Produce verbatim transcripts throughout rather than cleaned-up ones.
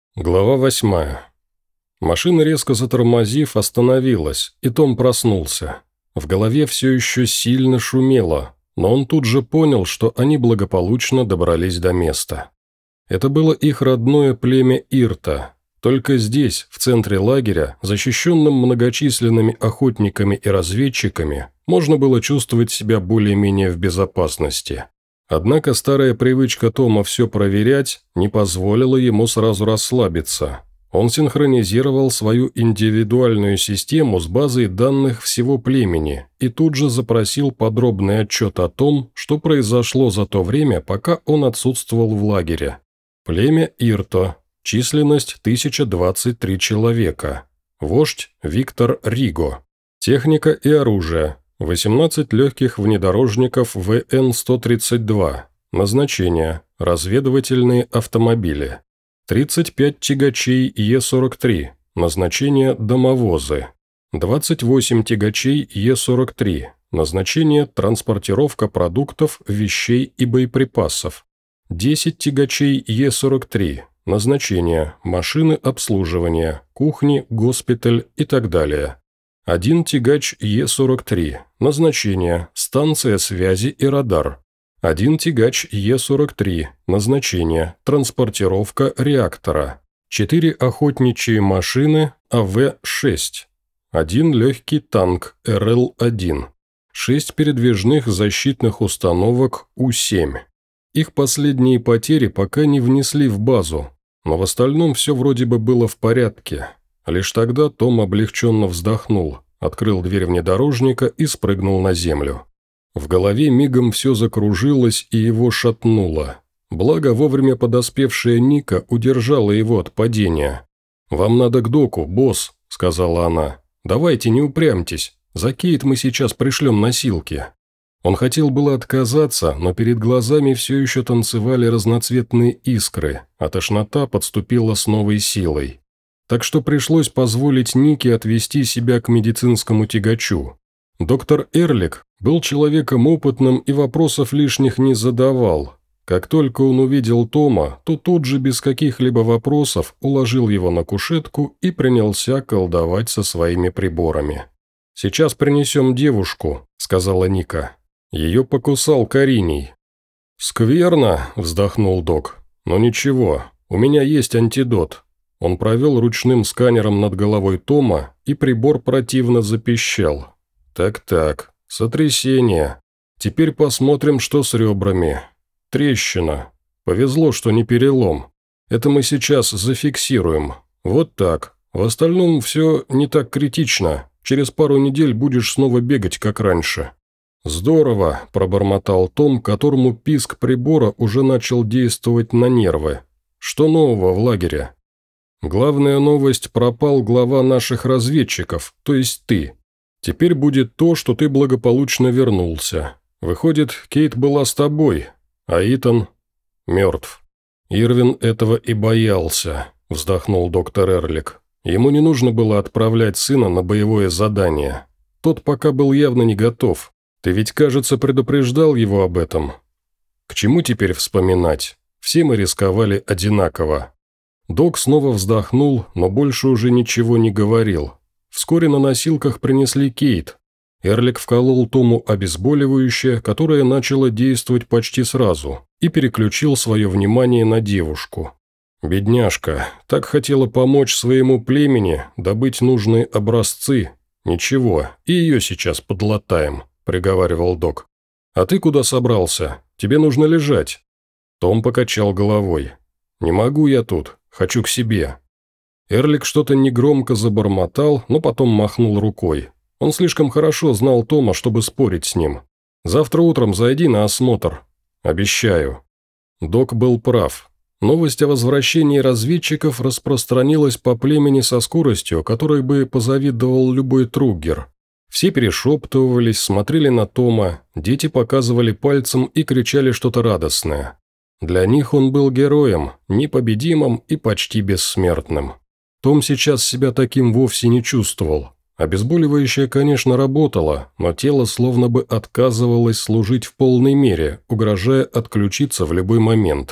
Глава восьмая. Машина, резко затормозив, остановилась, и Том проснулся. В голове все еще сильно шумело, но он тут же понял, что они благополучно добрались до места. Это было их родное племя Ирта. Только здесь, в центре лагеря, защищенном многочисленными охотниками и разведчиками, можно было чувствовать себя более-менее в безопасности. Однако старая привычка Тома все проверять не позволила ему сразу расслабиться. Он синхронизировал свою индивидуальную систему с базой данных всего племени и тут же запросил подробный отчет о том, что произошло за то время, пока он отсутствовал в лагере. Племя Ирто. Численность тысяча двадцать три человека. Вождь Виктор Риго. Техника и оружие. восемнадцать легких внедорожников вэ эн сто тридцать два. Назначение – разведывательные автомобили. тридцать пять тягачей е сорок три. Назначение – домовозы. двадцать восемь тягачей е сорок три. Назначение – транспортировка продуктов, вещей и боеприпасов. десять тягачей е сорок три. Назначение – машины обслуживания, кухни, госпиталь и так далее. Один тягач е сорок три. Назначение – станция связи и радар. Один тягач е сорок три. Назначение – транспортировка реактора. Четыре охотничьи машины а вэ шесть. Один легкий танк эр эл один. Шесть передвижных защитных установок у семь. Их последние потери пока не внесли в базу, но в остальном все вроде бы было в порядке. Лишь тогда Том облегченно вздохнул, открыл дверь внедорожника и спрыгнул на землю. В голове мигом все закружилось и его шатнуло. Благо, вовремя подоспевшая Ника удержала его от падения. «Вам надо к доку, босс», — сказала она. «Давайте, не упрямьтесь. За Кейт мы сейчас пришлем носилки». Он хотел было отказаться, но перед глазами все еще танцевали разноцветные искры, а тошнота подступила с новой силой. Так что пришлось позволить Нике отвезти себя к медицинскому тягачу. Доктор Эрлик был человеком опытным и вопросов лишних не задавал. Как только он увидел Тома, то тут же без каких-либо вопросов уложил его на кушетку и принялся колдовать со своими приборами. «Сейчас принесем девушку», — сказала Ника. Ее покусал Кариний. «Скверно», — вздохнул док. «Но ничего, у меня есть антидот». Он провел ручным сканером над головой Тома, и прибор противно запищал. «Так-так, сотрясение. Теперь посмотрим, что с ребрами. Трещина. Повезло, что не перелом. Это мы сейчас зафиксируем. Вот так. В остальном все не так критично. Через пару недель будешь снова бегать, как раньше». «Здорово», – пробормотал Том, которому писк прибора уже начал действовать на нервы. «Что нового в лагере?» «Главная новость – пропал глава наших разведчиков, то есть ты. Теперь будет то, что ты благополучно вернулся. Выходит, Кейт была с тобой, а Итан мертв». «Ирвин этого и боялся», – вздохнул доктор Эрлик. «Ему не нужно было отправлять сына на боевое задание. Тот пока был явно не готов. Ты ведь, кажется, предупреждал его об этом. К чему теперь вспоминать? Все мы рисковали одинаково». Док снова вздохнул, но больше уже ничего не говорил. Вскоре на носилках принесли Кейт. Эрлик вколол Тому обезболивающее, которое начало действовать почти сразу, и переключил свое внимание на девушку. Бедняжка, так хотела помочь своему племени, добыть нужные образцы. Ничего, и ее сейчас подлатаем. – приговаривал док. «А ты куда собрался? Тебе нужно лежать». Том покачал головой. «Не могу я тут, хочу к себе». Эрлик что-то негромко забормотал, но потом махнул рукой. Он слишком хорошо знал Тома, чтобы спорить с ним. «Завтра утром зайди на осмотр. Обещаю». Док был прав. Новость о возвращении разведчиков распространилась по племени со скоростью, которой бы позавидовал любой труггер. Все перешептывались, смотрели на Тома, дети показывали пальцем и кричали что-то радостное. Для них он был героем, непобедимым и почти бессмертным. Том сейчас себя таким вовсе не чувствовал. Обезболивающее, конечно, работало, но тело словно бы отказывалось служить в полной мере, угрожая отключиться в любой момент.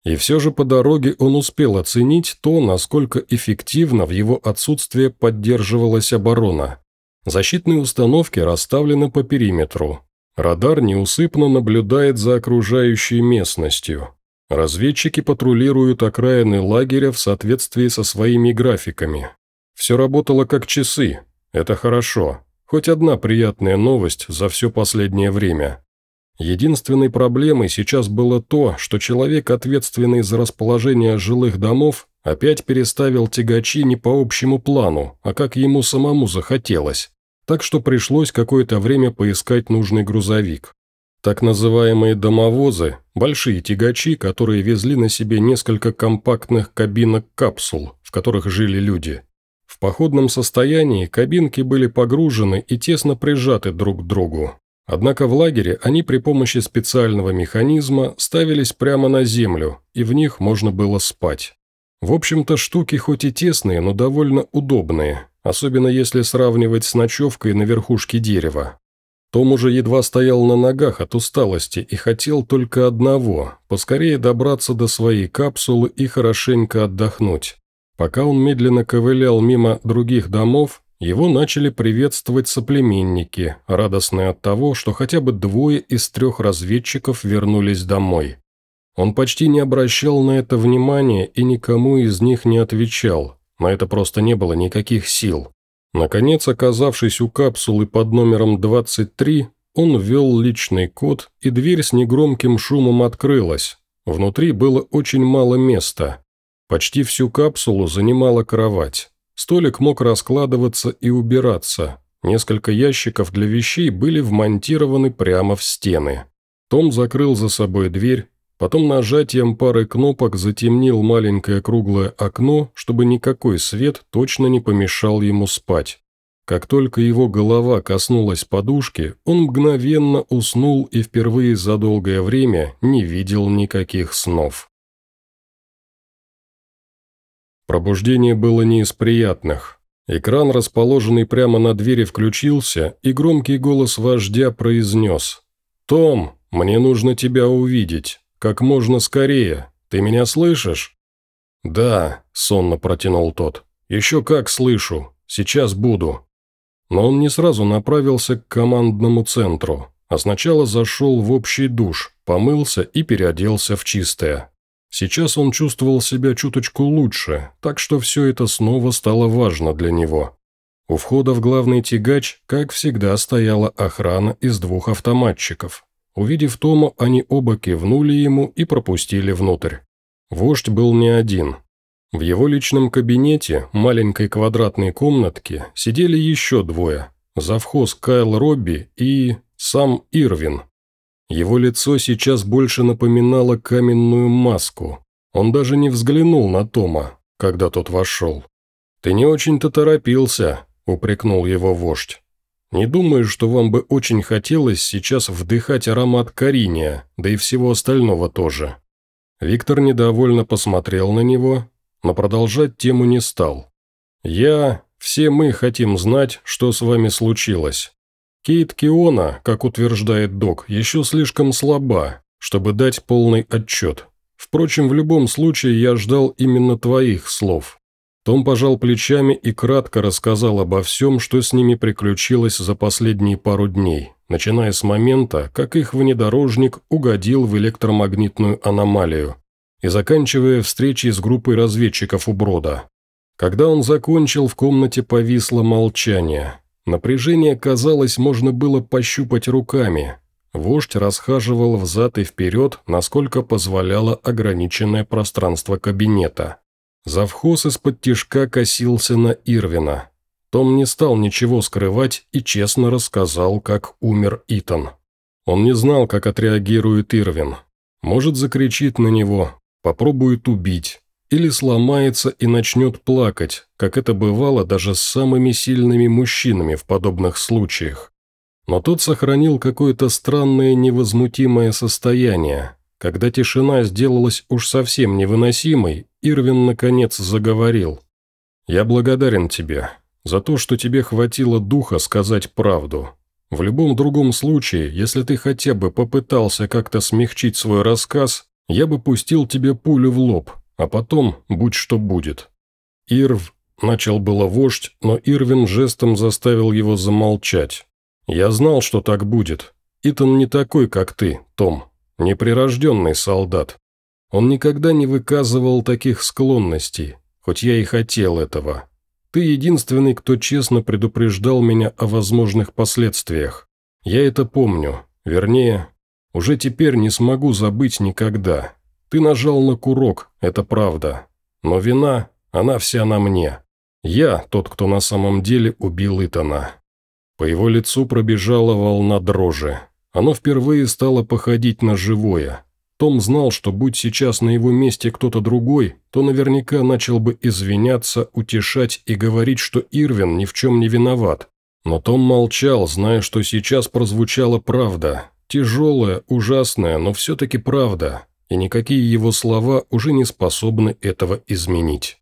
И все же по дороге он успел оценить то, насколько эффективно в его отсутствие поддерживалась оборона. Защитные установки расставлены по периметру. Радар неусыпно наблюдает за окружающей местностью. Разведчики патрулируют окраины лагеря в соответствии со своими графиками. Все работало как часы. Это хорошо. Хоть одна приятная новость за все последнее время. Единственной проблемой сейчас было то, что человек, ответственный за расположение жилых домов, опять переставил тягачи не по общему плану, а как ему самому захотелось. Так что пришлось какое-то время поискать нужный грузовик. Так называемые домовозы – большие тягачи, которые везли на себе несколько компактных кабинок-капсул, в которых жили люди. В походном состоянии кабинки были погружены и тесно прижаты друг к другу. Однако в лагере они при помощи специального механизма ставились прямо на землю, и в них можно было спать. В общем-то, штуки хоть и тесные, но довольно удобные, особенно если сравнивать с ночевкой на верхушке дерева. Том уже едва стоял на ногах от усталости и хотел только одного – поскорее добраться до своей капсулы и хорошенько отдохнуть. Пока он медленно ковылял мимо других домов, его начали приветствовать соплеменники, радостные от того, что хотя бы двое из трех разведчиков вернулись домой. Он почти не обращал на это внимания и никому из них не отвечал, на это просто не было никаких сил. Наконец, оказавшись у капсулы под номером двадцать три, он ввел личный код, и дверь с негромким шумом открылась. Внутри было очень мало места. Почти всю капсулу занимала кровать. Столик мог раскладываться и убираться. Несколько ящиков для вещей были вмонтированы прямо в стены. Том закрыл за собой дверь, потом нажатием пары кнопок затемнил маленькое круглое окно, чтобы никакой свет точно не помешал ему спать. Как только его голова коснулась подушки, он мгновенно уснул и впервые за долгое время не видел никаких снов. Пробуждение было не из приятных. Экран, расположенный прямо на двери, включился, и громкий голос вождя произнес: «Том, мне нужно тебя увидеть. Как можно скорее. Ты меня слышишь?» «Да», – сонно протянул тот. «Еще как слышу. Сейчас буду». Но он не сразу направился к командному центру, а сначала зашел в общий душ, помылся и переоделся в чистое. Сейчас он чувствовал себя чуточку лучше, так что все это снова стало важно для него. У входа в главный тягач, как всегда, стояла охрана из двух автоматчиков. Увидев Тома, они оба кивнули ему и пропустили внутрь. Вождь был не один. В его личном кабинете, маленькой квадратной комнатке, сидели еще двое – завхоз Кайл Робби и сам Ирвин. Его лицо сейчас больше напоминало каменную маску. Он даже не взглянул на Тома, когда тот вошел. «Ты не очень-то торопился», – упрекнул его вождь. «Не думаю, что вам бы очень хотелось сейчас вдыхать аромат кориния, да и всего остального тоже». Виктор недовольно посмотрел на него, но продолжать тему не стал. «Я... Все мы хотим знать, что с вами случилось. Кейт Киона, как утверждает док, еще слишком слаба, чтобы дать полный отчет. Впрочем, в любом случае я ждал именно твоих слов». Том пожал плечами и кратко рассказал обо всем, что с ними приключилось за последние пару дней, начиная с момента, как их внедорожник угодил в электромагнитную аномалию, и заканчивая встречей с группой разведчиков у брода. Когда он закончил, в комнате повисло молчание. Напряжение, казалось, можно было пощупать руками. Вождь расхаживал взад и вперед, насколько позволяло ограниченное пространство кабинета. Завхоз из-под тишка косился на Ирвина. Том не стал ничего скрывать и честно рассказал, как умер Итан. Он не знал, как отреагирует Ирвин. Может, закричит на него, попробует убить, или сломается и начнет плакать, как это бывало даже с самыми сильными мужчинами в подобных случаях. Но тот сохранил какое-то странное невозмутимое состояние. Когда тишина сделалась уж совсем невыносимой, Ирвин наконец заговорил. «Я благодарен тебе за то, что тебе хватило духа сказать правду. В любом другом случае, если ты хотя бы попытался как-то смягчить свой рассказ, Я бы пустил тебе пулю в лоб, а потом будь что будет». «Ирв», – начал было вождь, но Ирвин жестом заставил его замолчать. «Я знал, что так будет. Итан не такой, как ты, Том, неприрожденный солдат. Он никогда не выказывал таких склонностей, хоть я и хотел этого. Ты единственный, кто честно предупреждал меня о возможных последствиях. Я это помню, вернее, уже теперь не смогу забыть никогда. Ты нажал на курок, это правда. Но вина, она вся на мне. Я тот, кто на самом деле убил Итана». По его лицу пробежала волна дрожи. Оно впервые стало походить на живое. Том знал, что будь сейчас на его месте кто-то другой, то наверняка начал бы извиняться, утешать и говорить, что Ирвин ни в чем не виноват. Но Том молчал, зная, что сейчас прозвучала правда. Тяжелая, ужасная, но все-таки правда. И никакие его слова уже не способны этого изменить.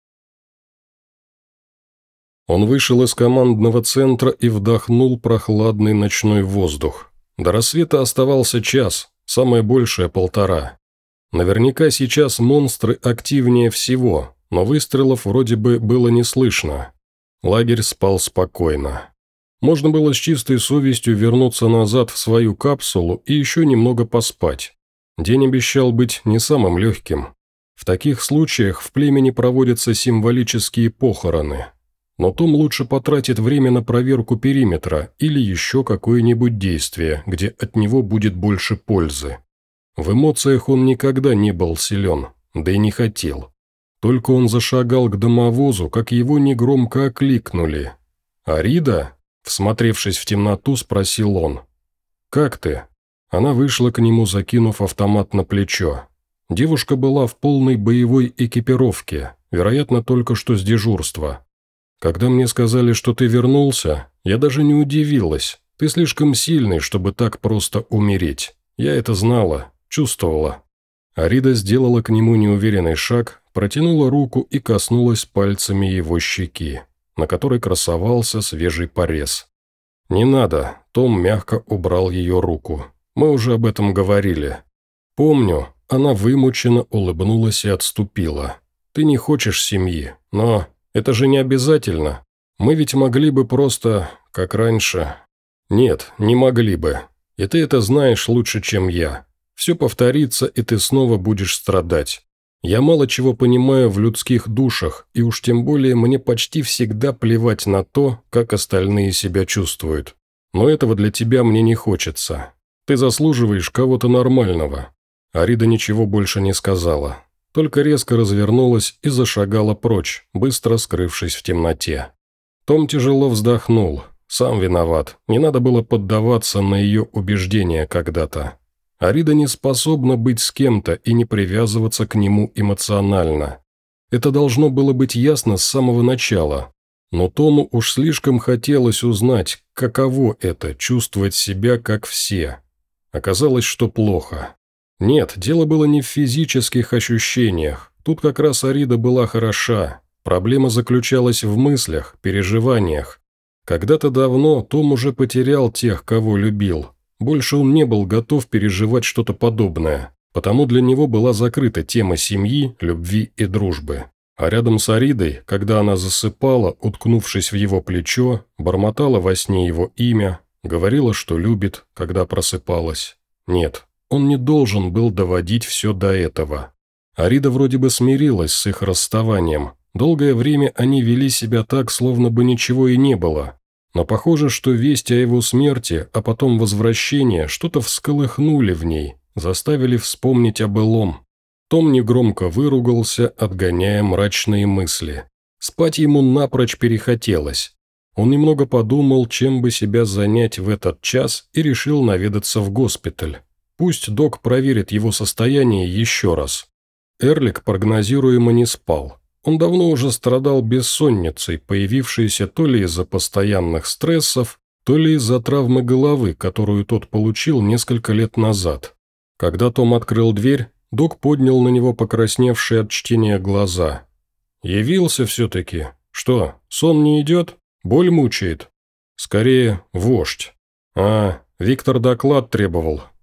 Он вышел из командного центра и вдохнул прохладный ночной воздух. До рассвета оставался час, самое большее полтора. Наверняка сейчас монстры активнее всего, но выстрелов вроде бы было не слышно. Лагерь спал спокойно. Можно было с чистой совестью вернуться назад в свою капсулу и еще немного поспать. День обещал быть не самым легким. В таких случаях в племени проводятся символические похороны. Но Том лучше потратит время на проверку периметра или еще какое-нибудь действие, где от него будет больше пользы. В эмоциях он никогда не был силен, да и не хотел. Только он зашагал к домовозу, как его негромко окликнули. «Арида?» – всмотревшись в темноту, спросил он. «Как ты?» Она вышла к нему, закинув автомат на плечо. Девушка была в полной боевой экипировке, вероятно, только что с дежурства. «Когда мне сказали, что ты вернулся, я даже не удивилась. Ты слишком сильный, чтобы так просто умереть. Я это знала, чувствовала». Арида сделала к нему неуверенный шаг, протянула руку и коснулась пальцами его щеки, на которой красовался свежий порез. «Не надо», – Том мягко убрал ее руку. «Мы уже об этом говорили». «Помню», – она вымученно улыбнулась и отступила. «Ты не хочешь семьи, но это же не обязательно. Мы ведь могли бы просто, как раньше». «Нет, не могли бы. И ты это знаешь лучше, чем я. Все повторится, и ты снова будешь страдать. Я мало чего понимаю в людских душах, и уж тем более мне почти всегда плевать на то, как остальные себя чувствуют. Но этого для тебя мне не хочется. Ты заслуживаешь кого-то нормального». Арида ничего больше не сказала, только резко развернулась и зашагала прочь, быстро скрывшись в темноте. Том тяжело вздохнул. Сам виноват, не надо было поддаваться на ее убеждения когда-то. Арида не способна быть с кем-то и не привязываться к нему эмоционально. Это должно было быть ясно с самого начала. Но Тому уж слишком хотелось узнать, каково это – чувствовать себя как все. Оказалось, что плохо. Нет, дело было не в физических ощущениях. Тут как раз Арида была хороша. Проблема заключалась в мыслях, переживаниях. Когда-то давно Том уже потерял тех, кого любил. Больше он не был готов переживать что-то подобное, потому для него была закрыта тема семьи, любви и дружбы. А рядом с Аридой, когда она засыпала, уткнувшись в его плечо, бормотала во сне его имя, говорила, что любит, когда просыпалась. Нет, он не должен был доводить все до этого. Арида вроде бы смирилась с их расставанием. Долгое время они вели себя так, словно бы ничего и не было. Но похоже, что весть о его смерти, а потом возвращение, что-то всколыхнули в ней, заставили вспомнить о былом. Том негромко выругался, отгоняя мрачные мысли. Спать ему напрочь перехотелось. Он немного подумал, чем бы себя занять в этот час, и решил наведаться в госпиталь. Пусть док проверит его состояние еще раз. Эрлик прогнозируемо не спал. Он давно уже страдал бессонницей, появившейся то ли из-за постоянных стрессов, то ли из-за травмы головы, которую тот получил несколько лет назад. Когда Том открыл дверь, док поднял на него покрасневшие от чтения глаза. «Явился все-таки? Что, сон не идет? Боль мучает?» «Скорее, вождь». «А, Виктор доклад требовал.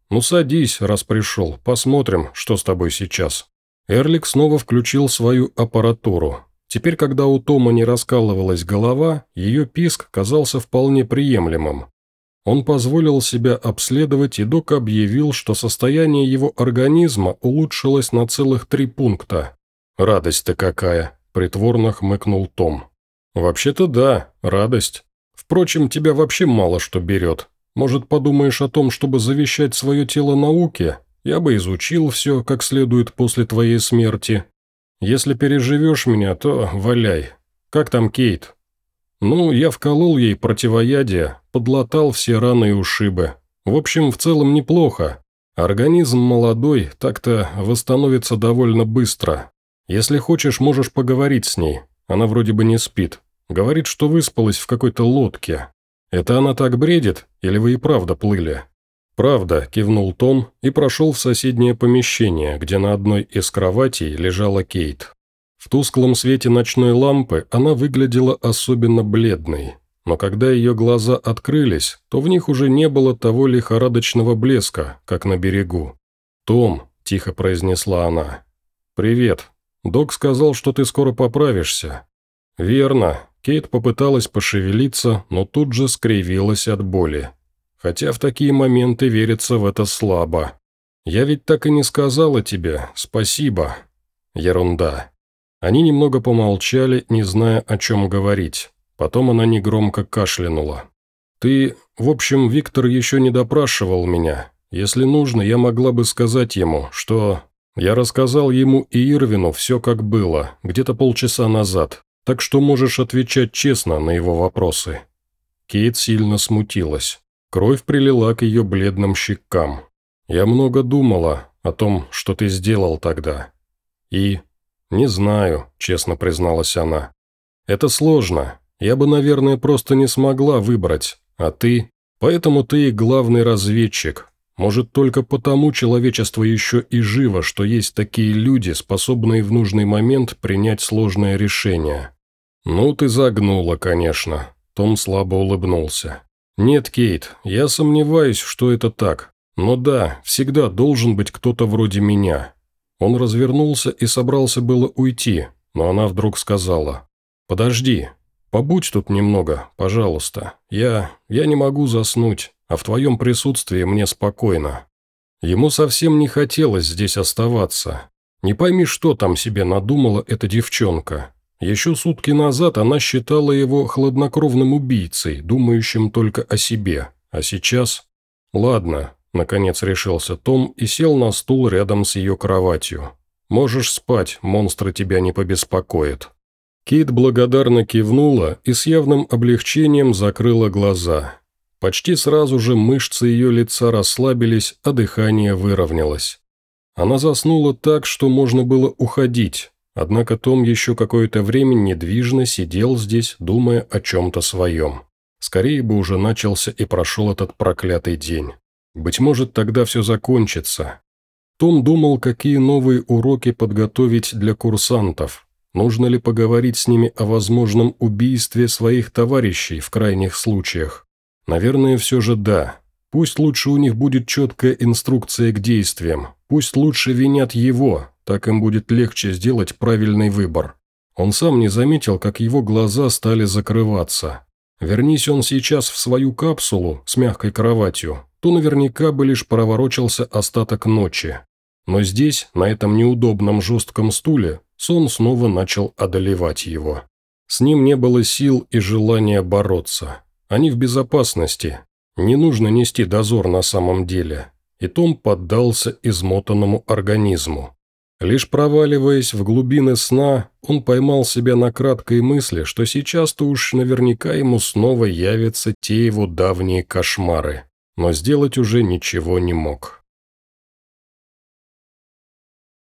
«Ну садись, раз пришел, посмотрим, что с тобой сейчас». Эрлик снова включил свою аппаратуру. Теперь, когда у Тома не раскалывалась голова, ее писк казался вполне приемлемым. Он позволил себя обследовать, и док объявил, что состояние его организма улучшилось на целых три пункта. «Радость-то какая!» – притворно хмыкнул Том. «Вообще-то да, радость. Впрочем, тебя вообще мало что берет. Может, подумаешь о том, чтобы завещать свое тело науке? Я бы изучил все, как следует после твоей смерти. Если переживешь меня, то валяй. Как там Кейт?» «Ну, я вколол ей противоядие, подлатал все раны и ушибы. В общем, в целом неплохо. Организм молодой, так-то восстановится довольно быстро. Если хочешь, можешь поговорить с ней. Она вроде бы не спит. Говорит, что выспалась в какой-то лодке. Это она так бредит, или вы и правда плыли?» «Правда», – кивнул Том и прошел в соседнее помещение, где на одной из кроватей лежала Кейт. В тусклом свете ночной лампы она выглядела особенно бледной, но когда ее глаза открылись, то в них уже не было того лихорадочного блеска, как на берегу. «Том», – тихо произнесла она. «Привет. Док сказал, что ты скоро поправишься». «Верно». Кейт попыталась пошевелиться, но тут же скривилась от боли. Хотя в такие моменты верится в это слабо. «Я ведь так и не сказала тебе спасибо». «Ерунда». Они немного помолчали, не зная, о чем говорить. Потом она негромко кашлянула. «Ты... В общем, Виктор еще не допрашивал меня. Если нужно, я могла бы сказать ему, что... Я рассказал ему и Ирвину все как было, где-то полчаса назад, так что можешь отвечать честно на его вопросы». Кейт сильно смутилась. Кровь прилила к ее бледным щекам. «Я много думала о том, что ты сделал тогда. И... «Не знаю», – честно призналась она. «Это сложно. Я бы, наверное, просто не смогла выбрать. А ты? Поэтому ты и главный разведчик. Может, только потому человечество еще и живо, что есть такие люди, способные в нужный момент принять сложное решение». «Ну, ты загнула, конечно», – Том слабо улыбнулся. «Нет, Кейт, я сомневаюсь, что это так. Но да, всегда должен быть кто-то вроде меня». Он развернулся и собрался было уйти, но она вдруг сказала: «Подожди, побудь тут немного, пожалуйста. Я... я не могу заснуть, а в твоем присутствии мне спокойно». Ему совсем не хотелось здесь оставаться. Не пойми, что там себе надумала эта девчонка. Еще сутки назад она считала его хладнокровным убийцей, думающим только о себе. А сейчас... Ладно. Наконец решился Том и сел на стул рядом с ее кроватью. «Можешь спать, монстры тебя не побеспокоят». Кейт благодарно кивнула и с явным облегчением закрыла глаза. Почти сразу же мышцы ее лица расслабились, а дыхание выровнялось. Она заснула так, что можно было уходить, однако Том еще какое-то время недвижно сидел здесь, думая о чем-то своем. Скорее бы уже начался и прошел этот проклятый день. Быть может, тогда все закончится. Том думал, какие новые уроки подготовить для курсантов. Нужно ли поговорить с ними о возможном убийстве своих товарищей в крайних случаях? Наверное, все же да. Пусть лучше у них будет четкая инструкция к действиям. Пусть лучше винят его, так им будет легче сделать правильный выбор. Он сам не заметил, как его глаза стали закрываться. Вернись он сейчас в свою капсулу с мягкой кроватью, то наверняка бы лишь проворочился остаток ночи. Но здесь, на этом неудобном жестком стуле, сон снова начал одолевать его. С ним не было сил и желания бороться. Они в безопасности. Не нужно нести дозор на самом деле. И Том поддался измотанному организму. Лишь проваливаясь в глубины сна, он поймал себя на краткой мысли, что сейчас-то уж наверняка ему снова явятся те его давние кошмары. Но сделать уже ничего не мог.